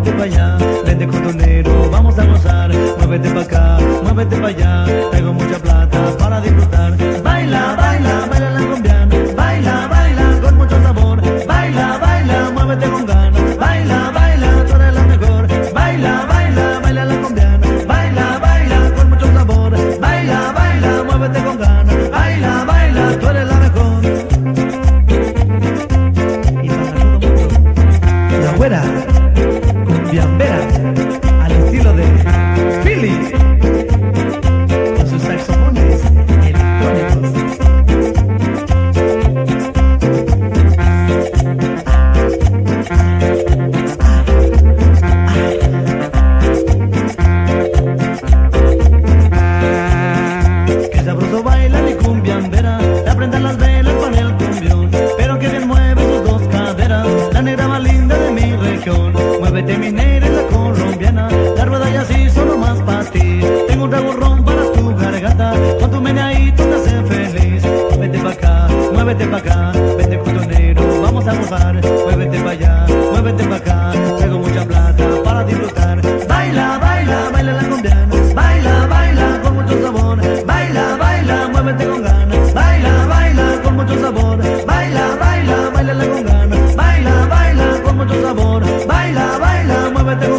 muévete pa' allá, vente con tu negro, vamos a gozar. Muévete pa' acá, muévete pa' allá, traigo mucha plata para disfrutar. Baila, baila, baila la colombiana, baila, baila con mucho sabor. Baila, baila, muévete con ganas, baila, baila, tú eres la mejor. Baila, baila, baila la colombiana, baila, baila con mucho sabor. Baila, baila, muévete con ganas, baila, baila, tú eres la mejor. Y para todo mundo, la güera, cumbiambera, al estilo de Philly, con sus saxofones electrónicos. Qué sabroso baila mi cumbiambera, le prendan las velas para el cumbión, pero que bien mueve sus dos caderas, la negra más linda de mi región. Muévete mi negra la colombiana, la rueda ya sí solo más para ti. Tengo un trago para tu garganta, con tu meneadito te hace feliz. Muévete pa' acá, vente con tu negro, vamos a gozar. Muévete pa' allá, muévete pa' acá, traigo mucha plata para disfrutar. Baila, baila, baila la colombiana, baila, baila con mucho sabor. Baila, baila, muévete con ganas, baila, baila con mucho sabor. Baila, baila, baila con ganas, baila, baila con mucho sabor. Baila, baila, muévete con